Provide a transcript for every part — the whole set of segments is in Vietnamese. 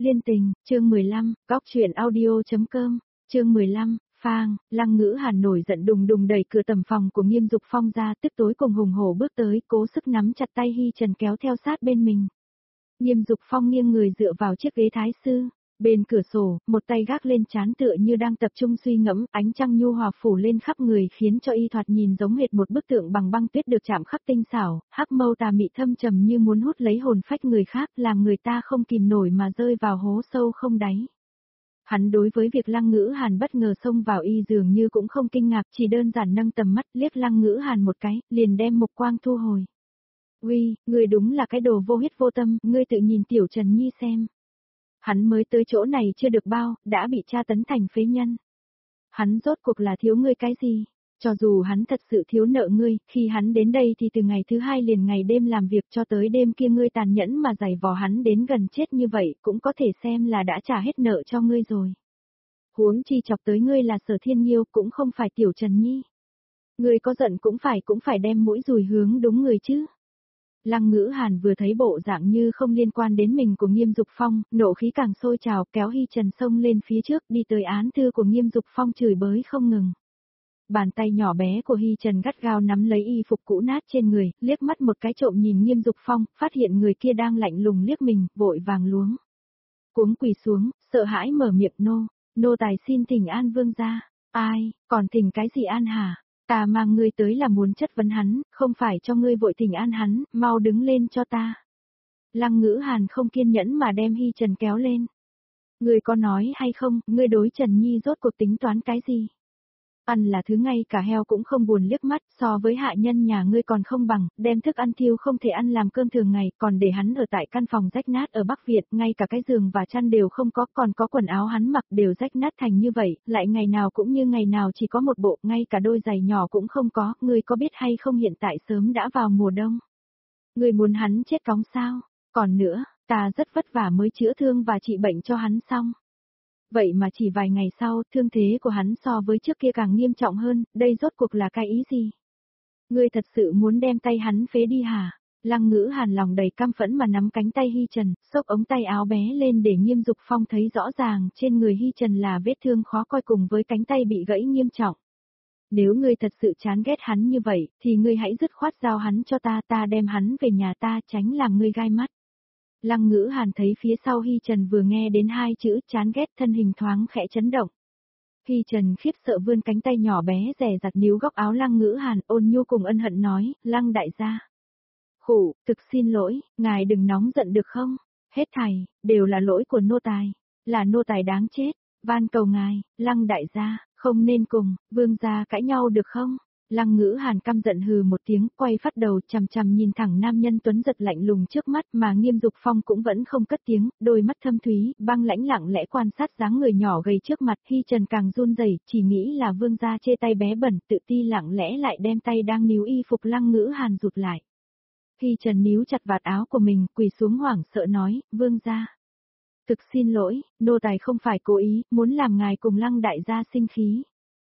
Liên tình, chương 15, góc truyện audio.com, chương 15, phang, Lăng Ngữ Hàn nổi giận đùng đùng đẩy cửa tầm phòng của Nghiêm Dục Phong ra, tức tối cùng hùng hổ bước tới, cố sức nắm chặt tay Hi Trần kéo theo sát bên mình. Nghiêm Dục Phong nghiêng người dựa vào chiếc ghế thái sư, bên cửa sổ, một tay gác lên trán tựa như đang tập trung suy ngẫm, ánh trăng nhu hòa phủ lên khắp người khiến cho y thoạt nhìn giống hệt một bức tượng bằng băng tuyết được chạm khắc tinh xảo, hắc mâu tà mị thâm trầm như muốn hút lấy hồn phách người khác, làm người ta không kìm nổi mà rơi vào hố sâu không đáy. Hắn đối với việc Lăng Ngữ Hàn bất ngờ xông vào y dường như cũng không kinh ngạc, chỉ đơn giản nâng tầm mắt liếc Lăng Ngữ Hàn một cái, liền đem mục quang thu hồi. Uy, ngươi đúng là cái đồ vô huyết vô tâm, ngươi tự nhìn Tiểu Trần Nhi xem. Hắn mới tới chỗ này chưa được bao, đã bị tra tấn thành phế nhân. Hắn rốt cuộc là thiếu ngươi cái gì? Cho dù hắn thật sự thiếu nợ ngươi, khi hắn đến đây thì từ ngày thứ 2 liền ngày đêm làm việc cho tới đêm kia ngươi tàn nhẫn mà giày vò hắn đến gần chết như vậy cũng có thể xem là đã trả hết nợ cho ngươi rồi. Huống chi chọc tới ngươi là Sở Thiên Nhiêu cũng không phải Tiểu Trần Nhi. Ngươi có giận cũng phải đem mũi dùi hướng đúng người chứ. Lăng Ngữ Hàn vừa thấy bộ dạng như không liên quan đến mình của Nghiêm Dục Phong, nộ khí càng sôi trào kéo Hi Trần xông lên phía trước đi tới án thư của Nghiêm Dục Phong chửi bới không ngừng. Bàn tay nhỏ bé của Hi Trần gắt gao nắm lấy y phục cũ nát trên người, liếc mắt một cái trộm nhìn Nghiêm Dục Phong, phát hiện người kia đang lạnh lùng liếc mình, vội vàng luống cuống quỳ xuống, sợ hãi mở miệng nô tài xin thỉnh an vương gia. Ai, còn thỉnh cái gì an hả? Ta mang ngươi tới là muốn chất vấn hắn, không phải cho ngươi vội thỉnh an hắn, mau đứng lên cho ta. Lăng Ngữ Hàn không kiên nhẫn mà đem Hi Trần kéo lên. Ngươi có nói hay không, ngươi đối Trần Nhi rốt cuộc tính toán cái gì? Ăn là thứ ngay cả heo cũng không buồn liếc mắt, so với hạ nhân nhà ngươi còn không bằng, đem thức ăn thiêu không thể ăn làm cơm thường ngày, còn để hắn ở tại căn phòng rách nát ở Bắc Việt, ngay cả cái giường và chăn đều không có, còn có quần áo hắn mặc đều rách nát thành như vậy, lại ngày nào cũng như ngày nào chỉ có một bộ, ngay cả đôi giày nhỏ cũng không có, ngươi có biết hay không hiện tại sớm đã vào mùa đông. Ngươi muốn hắn chết cóng sao? Còn nữa, ta rất vất vả mới chữa thương và trị bệnh cho hắn xong. Vậy mà chỉ vài ngày sau, thương thế của hắn so với trước kia càng nghiêm trọng hơn, đây rốt cuộc là cái ý gì? Ngươi thật sự muốn đem tay hắn phế đi hả? Lăng Ngữ Hàn lòng đầy căm phẫn mà nắm cánh tay Hi Trần, xốc ống tay áo bé lên để Nghiêm Dục Phong thấy rõ ràng trên người Hi Trần là vết thương khó coi cùng với cánh tay bị gãy nghiêm trọng. Nếu ngươi thật sự chán ghét hắn như vậy, thì ngươi hãy dứt khoát giao hắn cho ta đem hắn về nhà ta tránh làm ngươi gai mắt. Lăng Ngữ Hàn thấy phía sau Hi Trần vừa nghe đến hai chữ chán ghét thân hình thoáng khẽ chấn động. Hi Trần khiếp sợ vươn cánh tay nhỏ bé rè rặt níu góc áo Lăng Ngữ Hàn ôn nhu cùng ân hận nói, Lăng đại gia. Khụ, thực xin lỗi, ngài đừng nóng giận được không? Hết thảy, đều là lỗi của nô tài. Là nô tài đáng chết, van cầu ngài, Lăng đại gia, không nên cùng, vương gia cãi nhau được không? Lăng Ngữ Hàn căm giận hừ một tiếng, quay phát đầu chằm chằm nhìn thẳng nam nhân tuấn giật lạnh lùng trước mắt mà Nghiêm Dục Phong cũng vẫn không cất tiếng, đôi mắt thâm thúy, băng lãnh lặng lẽ quan sát dáng người nhỏ gầy trước mặt, Hi Trần càng run rẩy, chỉ nghĩ là vương gia chê tay bé bẩn, tự ti lặng lẽ lại đem tay đang níu y phục Lăng Ngữ Hàn rụt lại. Hi Trần níu chặt vạt áo của mình, quỳ xuống hoảng sợ nói, vương gia. Thực xin lỗi, nô tài không phải cố ý, muốn làm ngài cùng Lăng đại gia sinh khí.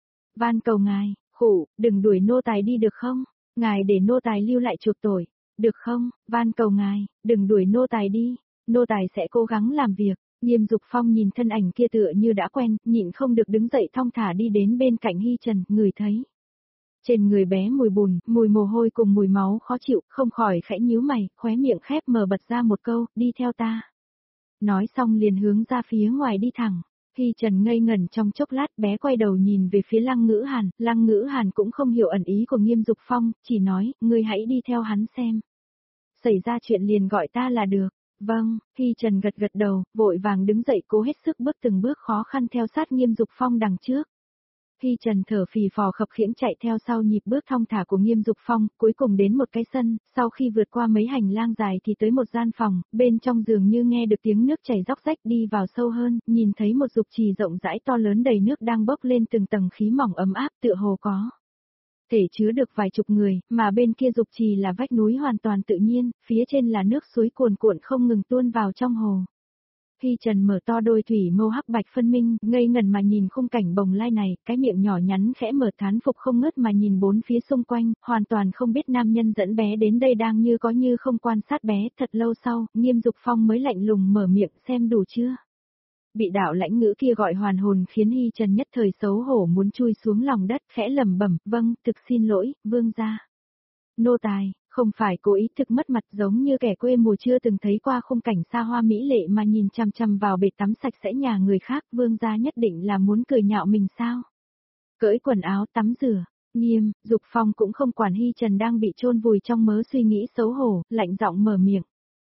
Van cầu ngài. Khụ, đừng đuổi nô tài đi được không? Ngài để nô tài lưu lại chuộc tội. Được không? Van cầu ngài, đừng đuổi nô tài đi. Nô tài sẽ cố gắng làm việc. Nghiêm Dục Phong nhìn thân ảnh kia tựa như đã quen, nhịn không được đứng dậy thong thả đi đến bên cạnh Hi Trần, ngửi thấy. Trên người bé mùi bùn, mùi mồ hôi cùng mùi máu khó chịu, không khỏi khẽ nhíu mày, khóe miệng khép mở bật ra một câu, đi theo ta. Nói xong liền hướng ra phía ngoài đi thẳng. Hi Trần ngây ngẩn trong chốc lát bé quay đầu nhìn về phía Lăng Ngữ Hàn cũng không hiểu ẩn ý của Nghiêm Dục Phong, chỉ nói, ngươi hãy đi theo hắn xem. Xảy ra chuyện liền gọi ta là được. Vâng, Hi Trần gật gật đầu, vội vàng đứng dậy cố hết sức bước từng bước khó khăn theo sát Nghiêm Dục Phong đằng trước. Hi Trần thở phì phò khập khiễng chạy theo sau nhịp bước thong thả của Nghiêm Dục Phong, cuối cùng đến một cái sân, sau khi vượt qua mấy hành lang dài thì tới một gian phòng, bên trong dường như nghe được tiếng nước chảy róc rách, đi vào sâu hơn, nhìn thấy một dục trì rộng rãi to lớn đầy nước đang bốc lên từng tầng khí mỏng ấm áp tựa hồ có thể chứa được vài chục người, mà bên kia dục trì là vách núi hoàn toàn tự nhiên, phía trên là nước suối cuồn cuộn không ngừng tuôn vào trong hồ. Hi Trần mở to đôi thủy mâu hắc bạch phân minh, ngây ngẩn mà nhìn khung cảnh bồng lai này, cái miệng nhỏ nhắn khẽ mở thán phục không ngớt mà nhìn bốn phía xung quanh, hoàn toàn không biết nam nhân dẫn bé đến đây đang như có như không quan sát bé. Thật lâu sau, Nghiêm Dục Phong mới lạnh lùng mở miệng, xem đủ chưa? Bị đạo lãnh ngữ kia gọi hoàn hồn khiến Hy Trần nhất thời xấu hổ muốn chui xuống lòng đất, khẽ lẩm bẩm, vâng, thực xin lỗi, vương gia. Nô tài, không phải cố ý thực mất mặt giống như kẻ quê mùa chưa từng thấy qua khung cảnh xa hoa mỹ lệ mà nhìn chằm chằm vào bể tắm sạch sẽ nhà người khác, vương gia nhất định là muốn cười nhạo mình sao? Cởi quần áo tắm rửa, Nghiêm Dục Phong cũng không quản Hy Trần đang bị chôn vùi trong mớ suy nghĩ xấu hổ, lạnh giọng mở miệng.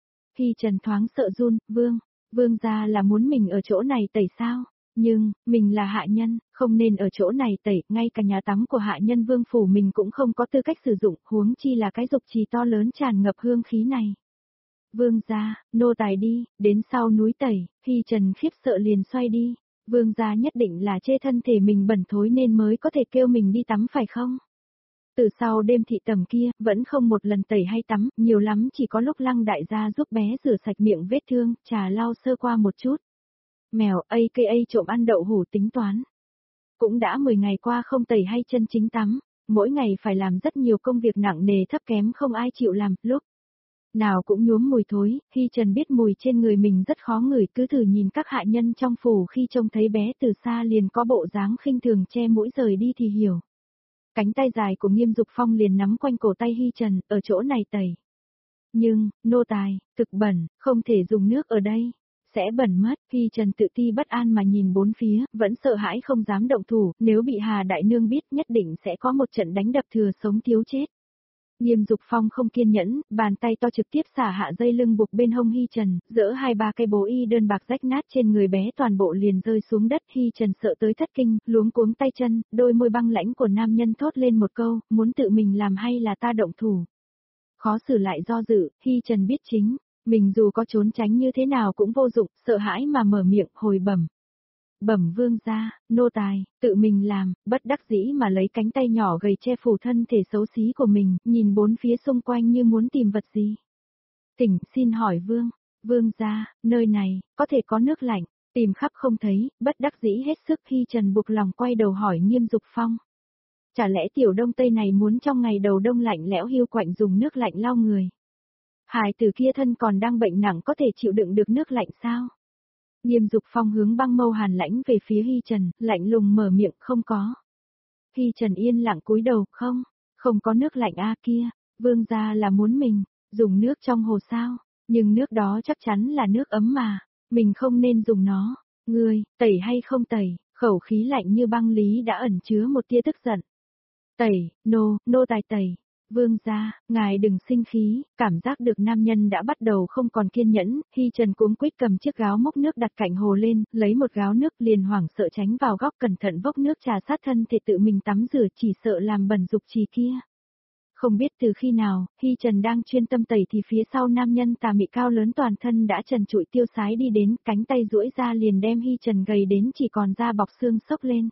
Hy Trần thoáng sợ run, vương gia là muốn mình ở chỗ này tẩy sao? Nhưng, mình là hạ nhân, không nên ở chỗ này tẩy, ngay cả nhà tắm của hạ nhân vương phủ mình cũng không có tư cách sử dụng, huống chi là cái dục trì to lớn tràn ngập hương khí này. Vương gia, nô tài đi, đến sau núi tẩy, Hy Trần khiếp sợ liền xoay đi. Vương gia nhất định là chê thân thể mình bẩn thối nên mới có thể kêu mình đi tắm phải không? Từ sau đêm thị tầm kia, vẫn không một lần tẩy hay tắm, nhiều lắm chỉ có lúc Lăng đại gia giúp bé rửa sạch miệng vết thương, trà lau sơ qua một chút. Mèo aka trộm ăn đậu hủ tính toán. Cũng đã 10 ngày qua không tẩy hay chân chính tắm, mỗi ngày phải làm rất nhiều công việc nặng nề thấp kém không ai chịu làm, lúc nào cũng nhuốm mùi thối, Hy Trần biết mùi trên người mình rất khó ngửi, cứ thử nhìn các hạ nhân trong phủ khi trông thấy bé từ xa liền có bộ dáng khinh thường che mũi rời đi thì hiểu. Cánh tay dài của Nghiêm Dục Phong liền nắm quanh cổ tay Hy Trần, ở chỗ này tẩy. Nhưng, nô tài, thực bẩn, không thể dùng nước ở đây. Sẽ bẩn mất, Hy Trần tự ti bất an mà nhìn bốn phía, vẫn sợ hãi không dám động thủ, nếu bị Hà Đại Nương biết nhất định sẽ có một trận đánh đập thừa sống thiếu chết. Nghiêm Dục Phong không kiên nhẫn, bàn tay to trực tiếp xả hạ dây lưng buộc bên hông Hy Trần, dỡ 2-3 cây bố y đơn bạc rách nát trên người bé toàn bộ liền rơi xuống đất. Hy Trần sợ tới thất kinh, luống cuống tay chân, đôi môi băng lãnh của nam nhân thốt lên một câu, muốn tự mình làm hay là ta động thủ. Khó xử lại do dự, Hy Trần biết chính, mình dù có trốn tránh như thế nào cũng vô dụng, sợ hãi mà mở miệng, hồi bẩm. Bẩm vương gia, nô tài, tự mình làm, bất đắc dĩ mà lấy cánh tay nhỏ gầy che phủ thân thể xấu xí của mình, nhìn bốn phía xung quanh như muốn tìm vật gì. Tỉnh, xin hỏi vương gia, nơi này, có thể có nước lạnh, tìm khắp không thấy, bất đắc dĩ hết sức. Hy Trần buộc lòng quay đầu hỏi Nghiêm Dục Phong. Chả lẽ tiểu đông tây này muốn trong ngày đầu đông lạnh lẽo hiu quạnh dùng nước lạnh lau người? Hài tử kia thân còn đang bệnh nặng có thể chịu đựng được nước lạnh sao? Nghiêm Dục Phong hướng băng mâu hàn lãnh về phía Hy Trần, lạnh lùng mở miệng, không có. Hy Trần yên lặng cúi đầu, không có nước lạnh a kia, vương gia là muốn mình dùng nước trong hồ sao, nhưng nước đó chắc chắn là nước ấm mà, mình không nên dùng nó. Ngươi, tẩy hay không tẩy? Khẩu khí lạnh như băng lý đã ẩn chứa một tia tức giận. Tẩy, nô tài tẩy. Vương gia, ngài đừng sinh khí, cảm giác được nam nhân đã bắt đầu không còn kiên nhẫn, Hy Trần cuống quýt cầm chiếc gáo múc nước đặt cạnh hồ lên, lấy một gáo nước liền hoảng sợ tránh vào góc cẩn thận vốc nước trà sát thân thể tự mình tắm rửa, chỉ sợ làm bẩn dục trì kia. Không biết từ khi nào, Hy Trần đang chuyên tâm tẩy thì phía sau nam nhân tà mị cao lớn toàn thân đã trần trụi tiêu sái đi đến, cánh tay duỗi ra liền đem Hy Trần gầy đến chỉ còn da bọc xương xốc lên.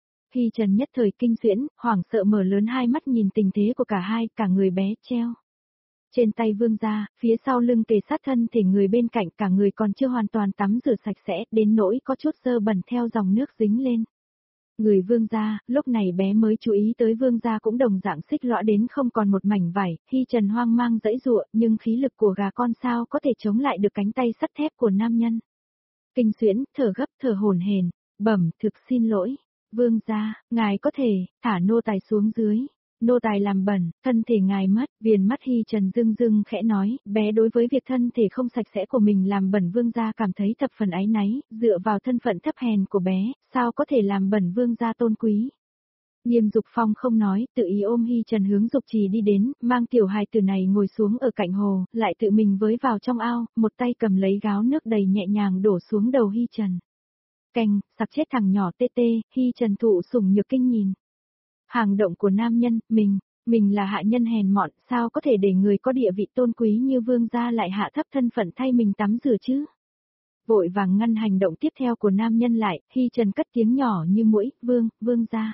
Hy Trần nhất thời kinh huyễn, hoảng sợ mở lớn hai mắt nhìn tình thế của cả hai, cả người bé treo trên tay vương gia, phía sau lưng kề sát thân thể người bên cạnh, cả người còn chưa hoàn toàn tắm rửa sạch sẽ, đến nỗi có chút dơ bẩn theo dòng nước dính lên. Người vương gia, lúc này bé mới chú ý tới vương gia cũng đồng dạng xích lõa đến không còn một mảnh vải, Hy Trần hoang mang dãy dụa, nhưng khí lực của gà con sao có thể chống lại được cánh tay sắt thép của nam nhân. Kinh huyễn, thở gấp thở hổn hển, bẩm, thực xin lỗi. Vương gia, ngài có thể thả nô tài xuống dưới. Nô tài làm bẩn, thân thể ngài mất. Viền mắt Hy Trần rưng rưng khẽ nói, bé đối với việc thân thể không sạch sẽ của mình làm bẩn vương gia cảm thấy thập phần áy náy, dựa vào thân phận thấp hèn của bé, sao có thể làm bẩn vương gia tôn quý. Nghiêm Dục Phong không nói, tự ý ôm Hy Trần hướng dục trì đi đến, mang tiểu hài tử này ngồi xuống ở cạnh hồ, lại tự mình với vào trong ao, một tay cầm lấy gáo nước đầy nhẹ nhàng đổ xuống đầu Hy Trần. Canh, sặc chết thằng nhỏ tê tê, Hy Trần thụ sủng nhược kinh nhìn. Hành động của nam nhân, mình là hạ nhân hèn mọn, sao có thể để người có địa vị tôn quý như vương gia lại hạ thấp thân phận thay mình tắm rửa chứ? Vội vàng ngăn hành động tiếp theo của nam nhân lại, Hy Trần cất tiếng nhỏ như muỗi, vương gia.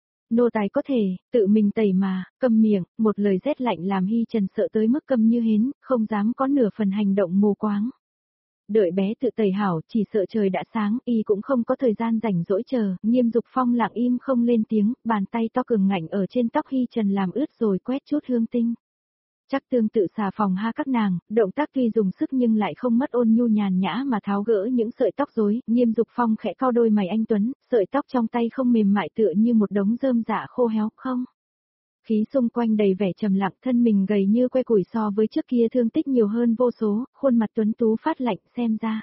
Nô tài có thể, tự mình tẩy mà, câm miệng, một lời rét lạnh làm Hy Trần sợ tới mức câm như hến, không dám có nửa phần hành động mù quáng. Đợi bé tự tẩy hảo, chỉ sợ trời đã sáng, y cũng không có thời gian rảnh rỗi chờ, Nghiêm Dục Phong lặng im không lên tiếng, bàn tay to cường ngạnh ở trên tóc Hy Trần làm ướt rồi quét chút hương tinh. Chắc tương tự xà phòng ha các nàng, động tác tuy dùng sức nhưng lại không mất ôn nhu nhàn nhã mà tháo gỡ những sợi tóc rối, Nghiêm Dục Phong khẽ cau đôi mày anh tuấn, sợi tóc trong tay không mềm mại tựa như một đống rơm rạ khô héo không. Khí xung quanh đầy vẻ trầm lặng, thân mình gầy như que củi so với trước kia thương tích nhiều hơn vô số, khuôn mặt tuấn tú phát lạnh xem ra.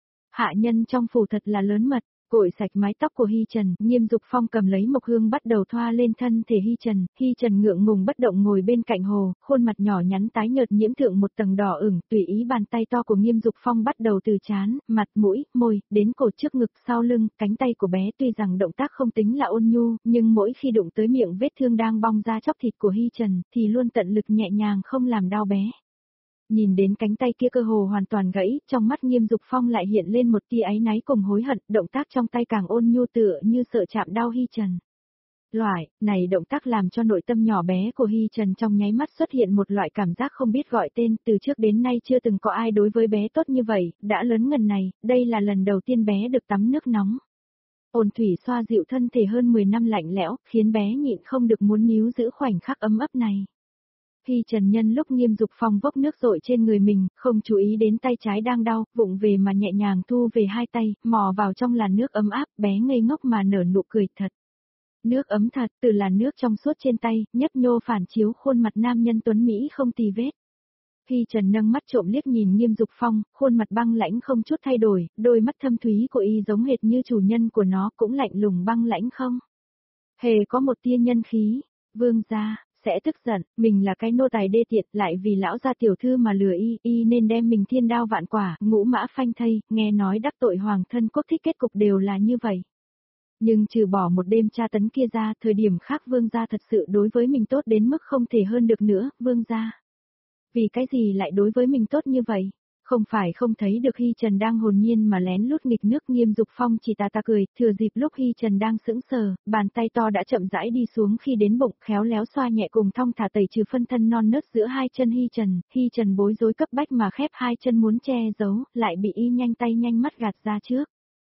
Hạ nhân trong phủ thật là lớn mật. Cội sạch mái tóc của Hy Trần, Nghiêm Dục Phong cầm lấy mộc hương bắt đầu thoa lên thân thể Hy Trần ngượng ngùng bất động ngồi bên cạnh hồ, khuôn mặt nhỏ nhắn tái nhợt nhiễm thượng một tầng đỏ ửng, tùy ý bàn tay to của Nghiêm Dục Phong bắt đầu từ trán, mặt, mũi, môi, đến cổ trước ngực sau lưng, cánh tay của bé tuy rằng động tác không tính là ôn nhu, nhưng mỗi khi đụng tới miệng vết thương đang bong ra chóc thịt của Hy Trần, thì luôn tận lực nhẹ nhàng không làm đau bé. Nhìn đến cánh tay kia cơ hồ hoàn toàn gãy, trong mắt Nghiêm Dục Phong lại hiện lên một tia áy náy cùng hối hận, động tác trong tay càng ôn nhu tựa như sợ chạm đau Hy Trần. Loại, này động tác làm cho nội tâm nhỏ bé của Hy Trần trong nháy mắt xuất hiện một loại cảm giác không biết gọi tên, từ trước đến nay chưa từng có ai đối với bé tốt như vậy, đã lớn ngần này, đây là lần đầu tiên bé được tắm nước nóng. Ôn thủy xoa dịu thân thể hơn 10 năm lạnh lẽo, khiến bé nhịn không được muốn níu giữ khoảnh khắc ấm ấp này. Hy Trần nhân lúc Nghiêm Dục Phong vốc nước rội trên người mình, không chú ý đến tay trái đang đau, vụng về mà nhẹ nhàng thu về hai tay, mò vào trong làn nước ấm áp, bé ngây ngốc mà nở nụ cười thật. Nước ấm thật, từ làn nước trong suốt trên tay, nhấp nhô phản chiếu khuôn mặt nam nhân tuấn Mỹ không tì vết. Hy Trần nâng mắt trộm liếc nhìn Nghiêm Dục Phong, khuôn mặt băng lãnh không chút thay đổi, đôi mắt thâm thúy của y giống hệt như chủ nhân của nó cũng lạnh lùng băng lãnh không. Hề có một tia nhân khí, vương gia sẽ tức giận, mình là cái nô tài đê tiện, lại vì lão gia tiểu thư mà lừa y nên đem mình thiên đao vạn quả, ngũ mã phanh thây, nghe nói đắc tội hoàng thân quốc thích kết cục đều là như vậy. Nhưng trừ bỏ một đêm tra tấn kia ra, thời điểm khác vương gia thật sự đối với mình tốt đến mức không thể hơn được nữa, vương gia. Vì cái gì lại đối với mình tốt như vậy? Không phải không thấy được Hy Trần đang hồn nhiên mà lén lút nghịch nước, Nghiêm Dục Phong chỉ tà cười, thừa dịp lúc Hy Trần đang sững sờ, bàn tay to đã chậm rãi đi xuống khi đến bụng, khéo léo xoa nhẹ cùng thong thả tẩy trừ phân thân non nớt giữa hai chân Hy Trần bối rối cấp bách mà khép hai chân muốn che giấu, lại bị y nhanh tay nhanh mắt gạt ra trước.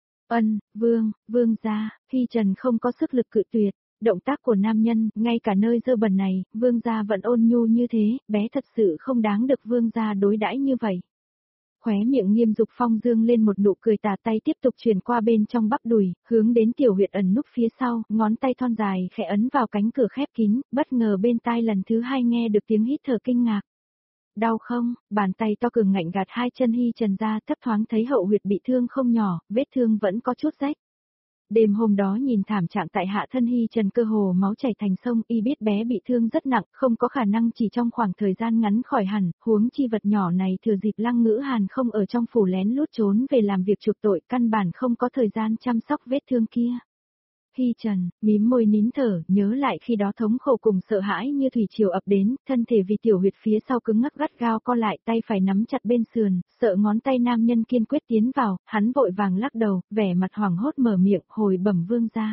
Vương gia, Hy Trần không có sức lực cự tuyệt. Động tác của nam nhân, ngay cả nơi dơ bẩn này, vương gia vẫn ôn nhu như thế, bé thật sự không đáng được vương gia đối đãi như vậy. Khóe miệng Nghiêm Dục Phong dương lên một nụ cười, tà tay tiếp tục truyền qua bên trong bắp đùi, hướng đến tiểu huyệt ẩn núp phía sau, ngón tay thon dài khẽ ấn vào cánh cửa khép kín, bất ngờ bên tai lần thứ hai nghe được tiếng hít thở kinh ngạc. Đau không? Bàn tay to cường ngạnh gạt hai chân Hy Trần ra, thấp thoáng thấy hậu huyệt bị thương không nhỏ, vết thương vẫn có chút rách. Đêm hôm đó nhìn thảm trạng tại hạ thân Hy Trần cơ hồ máu chảy thành sông, y biết bé bị thương rất nặng, không có khả năng chỉ trong khoảng thời gian ngắn khỏi hẳn, huống chi vật nhỏ này thừa dịp Lăng Ngữ Hàn không ở trong phủ lén lút trốn về làm việc chuộc tội, căn bản không có thời gian chăm sóc vết thương kia. Hy Trần, mím môi nín thở, nhớ lại khi đó thống khổ cùng sợ hãi như thủy triều ập đến, thân thể vì tiểu huyệt phía sau cứng ngắc gắt gao co lại, tay phải nắm chặt bên sườn, sợ ngón tay nam nhân kiên quyết tiến vào, hắn vội vàng lắc đầu, vẻ mặt hoảng hốt mở miệng, hồi bẩm vương gia.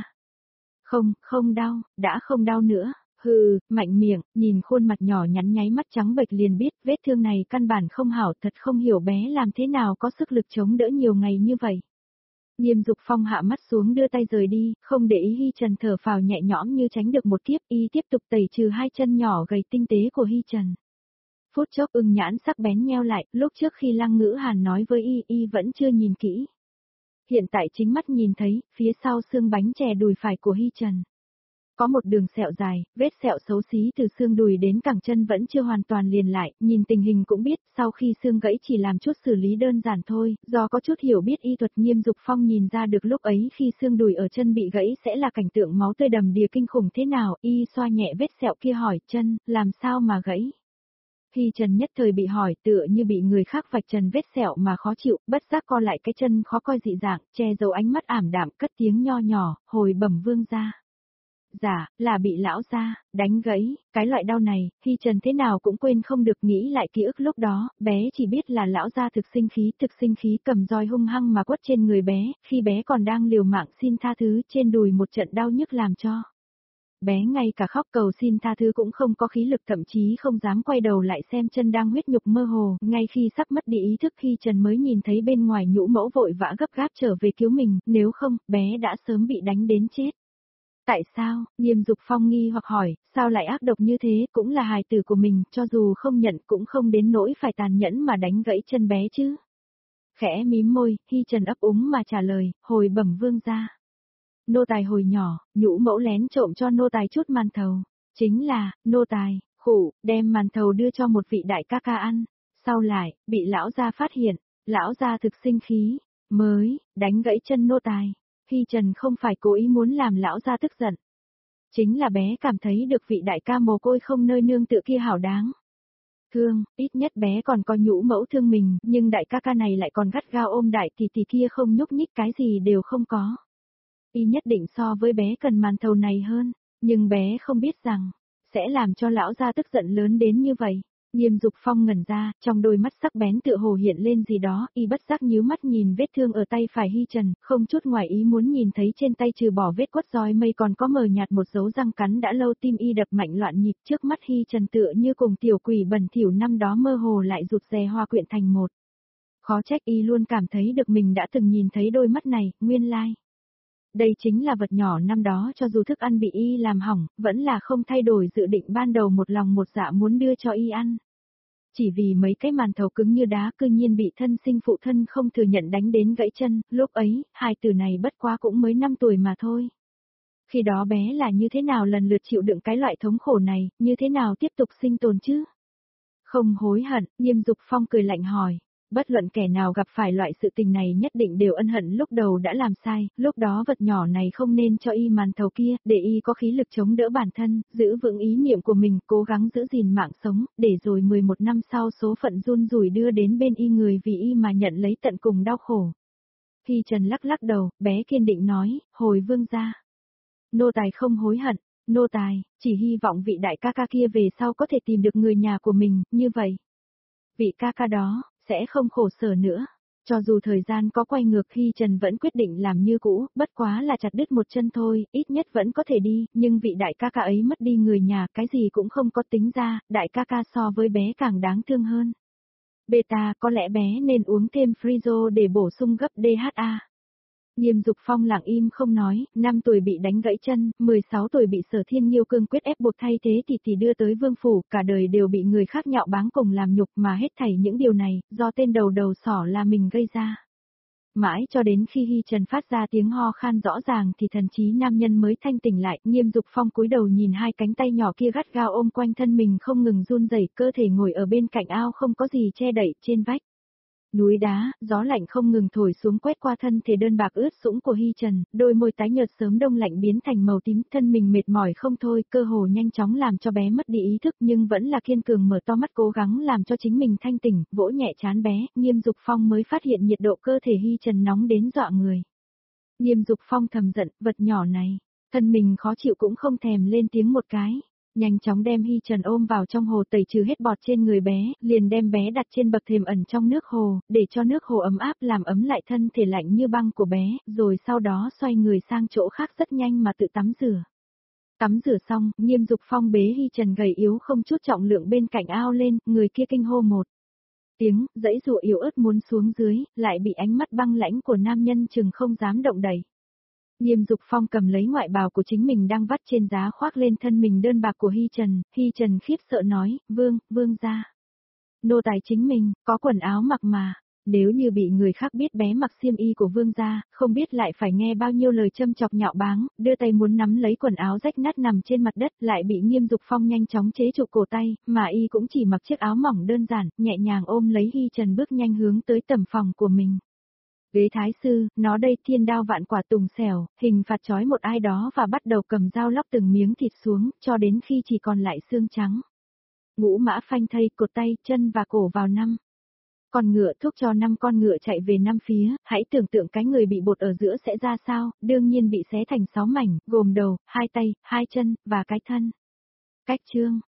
Không đau, đã không đau nữa. Hừ, mạnh miệng, nhìn khuôn mặt nhỏ nhắn nháy mắt trắng bệch liền biết, vết thương này căn bản không hảo, thật không hiểu bé làm thế nào có sức lực chống đỡ nhiều ngày như vậy. Nghiêm Dục Phong hạ mắt xuống đưa tay rời đi, không để ý Hy Trần thở phào nhẹ nhõm như tránh được một kiếp, y tiếp tục tẩy trừ hai chân nhỏ gầy tinh tế của Hy Trần. Phút chốc ưng nhãn sắc bén nheo lại, lúc trước khi Lăng Ngữ Hàn nói với y vẫn chưa nhìn kỹ. Hiện tại chính mắt nhìn thấy, phía sau xương bánh chè đùi phải của Hy Trần. Có một đường sẹo dài, vết sẹo xấu xí từ xương đùi đến cẳng chân vẫn chưa hoàn toàn liền lại, nhìn tình hình cũng biết, sau khi xương gãy chỉ làm chút xử lý đơn giản thôi, do có chút hiểu biết y thuật Nghiêm Dục Phong nhìn ra được lúc ấy khi xương đùi ở chân bị gãy sẽ là cảnh tượng máu tươi đầm đìa kinh khủng thế nào, y xoa nhẹ vết sẹo kia hỏi, chân, làm sao mà gãy? Hy Trần nhất thời bị hỏi tựa như bị người khác vạch trần vết sẹo mà khó chịu, bất giác co lại cái chân khó coi dị dạng, che giấu ánh mắt ảm đạm cất tiếng nho nhỏ, hồi bẩm vương gia. Dạ, là bị lão gia đánh gãy, cái loại đau này, Hy Trần thế nào cũng quên không được, nghĩ lại ký ức lúc đó, bé chỉ biết là lão gia thực sinh khí cầm roi hung hăng mà quất trên người bé, khi bé còn đang liều mạng xin tha thứ trên đùi một trận đau nhức làm cho. Bé ngay cả khóc cầu xin tha thứ cũng không có khí lực, thậm chí không dám quay đầu lại xem chân đang huyết nhục mơ hồ, ngay khi sắp mất đi ý thức Hy Trần mới nhìn thấy bên ngoài nhũ mẫu vội vã gấp gáp trở về cứu mình, nếu không, bé đã sớm bị đánh đến chết. Tại sao? Nghiêm Dục Phong nghi hoặc hỏi, sao lại ác độc như thế, cũng là hài tử của mình, cho dù không nhận cũng không đến nỗi phải tàn nhẫn mà đánh gãy chân bé chứ. Khẽ mím môi, Hi Trần ấp úng mà trả lời, hồi bẩm vương gia. Nô tài hồi nhỏ, nhũ mẫu lén trộm cho nô tài chút màn thầu. Chính là, nô tài, khủ, đem màn thầu đưa cho một vị đại ca ca ăn. Sau lại, bị lão gia phát hiện, lão gia thực sinh khí, mới, đánh gãy chân nô tài. Hi Trần không phải cố ý muốn làm lão gia tức giận. Chính là bé cảm thấy được vị đại ca mồ côi không nơi nương tựa kia hảo đáng. Thương, ít nhất bé còn có nhũ mẫu thương mình, nhưng đại ca ca này lại còn gắt gao ôm đại tỷ tỷ kia không nhúc nhích, cái gì đều không có. Y nhất định so với bé cần màn thầu này hơn, nhưng bé không biết rằng, sẽ làm cho lão gia tức giận lớn đến như vậy. Nghiêm Dục Phong ngẩn ra, trong đôi mắt sắc bén tựa hồ hiện lên gì đó, y bất giác nhíu mắt nhìn vết thương ở tay phải Hi Trần, không chút ngoài ý muốn nhìn thấy trên tay trừ bỏ vết quất roi mây còn có mờ nhạt một dấu răng cắn đã lâu, tim y đập mạnh loạn nhịp, trước mắt Hi Trần tựa như cùng tiểu quỷ bẩn thỉu năm đó mơ hồ lại rụt rè hòa quyện thành một. Khó trách y luôn cảm thấy được mình đã từng nhìn thấy đôi mắt này, nguyên lai. Đây chính là vật nhỏ năm đó, cho dù thức ăn bị y làm hỏng, vẫn là không thay đổi dự định ban đầu một lòng một dạ muốn đưa cho y ăn. Chỉ vì mấy cái màn thầu cứng như đá cư nhiên bị thân sinh phụ thân không thừa nhận đánh đến gãy chân, lúc ấy, hài tử này bất quá cũng mới 5 tuổi mà thôi. Khi đó bé là như thế nào lần lượt chịu đựng cái loại thống khổ này, như thế nào tiếp tục sinh tồn chứ? Không hối hận, Nghiêm Dục Phong cười lạnh hỏi. Bất luận kẻ nào gặp phải loại sự tình này nhất định đều ân hận lúc đầu đã làm sai, lúc đó vật nhỏ này không nên cho y màn thầu kia, để y có khí lực chống đỡ bản thân, giữ vững ý niệm của mình, cố gắng giữ gìn mạng sống, để rồi 11 năm sau số phận run rủi đưa đến bên y người vì y mà nhận lấy tận cùng đau khổ. Hi Trần lắc lắc đầu, bé kiên định nói, hồi vương gia. Nô tài không hối hận, nô tài, chỉ hy vọng vị đại ca ca kia về sau có thể tìm được người nhà của mình, như vậy. Vị ca ca đó, sẽ không khổ sở nữa. Cho dù thời gian có quay ngược, Hi Trần vẫn quyết định làm như cũ, bất quá là chặt đứt một chân thôi, ít nhất vẫn có thể đi, nhưng vị đại ca ca ấy mất đi người nhà, cái gì cũng không có tính ra, đại ca ca so với bé càng đáng thương hơn. Beta, có lẽ bé nên uống thêm Frizo để bổ sung gấp DHA. Nghiêm Dục Phong lặng im không nói, 5 tuổi bị đánh gãy chân, 16 tuổi bị Sở Thiên Nhiêu cương quyết ép buộc thay thế thì đưa tới vương phủ, cả đời đều bị người khác nhạo báng cùng làm nhục, mà hết thảy những điều này, do tên đầu đầu sỏ là mình gây ra. Mãi cho đến khi Hi Trần phát ra tiếng ho khan rõ ràng thì thần trí nam nhân mới thanh tỉnh lại, Nghiêm Dục Phong cúi đầu nhìn hai cánh tay nhỏ kia gắt gao ôm quanh thân mình không ngừng run rẩy, cơ thể ngồi ở bên cạnh ao không có gì che đậy, trên vách. Núi đá, gió lạnh không ngừng thổi xuống quét qua thân thể đơn bạc ướt sũng của Hi Trần, đôi môi tái nhợt sớm đông lạnh biến thành màu tím, thân mình mệt mỏi không thôi, cơ hồ nhanh chóng làm cho bé mất đi ý thức nhưng vẫn là kiên cường mở to mắt cố gắng làm cho chính mình thanh tỉnh, vỗ nhẹ trán bé, Nghiêm Dục Phong mới phát hiện nhiệt độ cơ thể Hi Trần nóng đến dọa người. Nghiêm Dục Phong thầm giận, vật nhỏ này, thân mình khó chịu cũng không thèm lên tiếng một cái. Nhanh chóng đem Hi Trần ôm vào trong hồ tẩy trừ hết bọt trên người bé, liền đem bé đặt trên bậc thềm ẩn trong nước hồ, để cho nước hồ ấm áp làm ấm lại thân thể lạnh như băng của bé, rồi sau đó xoay người sang chỗ khác rất nhanh mà tự tắm rửa. Tắm rửa xong, Nghiêm Dục Phong bế Hi Trần gầy yếu không chút trọng lượng bên cạnh ao lên, người kia kinh hô một tiếng, dãy dụa yếu ớt muốn xuống dưới, lại bị ánh mắt băng lãnh của nam nhân chừng không dám động đậy. Nghiêm Dục Phong cầm lấy ngoại bào của chính mình đang vắt trên giá khoác lên thân mình đơn bạc của Hi Trần khiếp sợ nói, vương gia. Nô tài chính mình, có quần áo mặc mà, nếu như bị người khác biết bé mặc xiêm y của vương gia, không biết lại phải nghe bao nhiêu lời châm chọc nhạo báng, đưa tay muốn nắm lấy quần áo rách nát nằm trên mặt đất, lại bị Nghiêm Dục Phong nhanh chóng chế trụ cổ tay, mà y cũng chỉ mặc chiếc áo mỏng đơn giản, nhẹ nhàng ôm lấy Hi Trần bước nhanh hướng tới tầm phòng của mình. Ghế thái sư, nó đây thiên đao vạn quả tùng xẻo, hình phạt trói một ai đó và bắt đầu cầm dao lóc từng miếng thịt xuống, cho đến khi chỉ còn lại xương trắng. Ngũ mã phanh thây, cột tay, chân và cổ vào 5 con ngựa, thúc cho 5 con ngựa chạy về 5 phía, hãy tưởng tượng cái người bị bột ở giữa sẽ ra sao, đương nhiên bị xé thành 6 mảnh, gồm đầu, 2 tay, 2 chân, và cái thân. Cách chương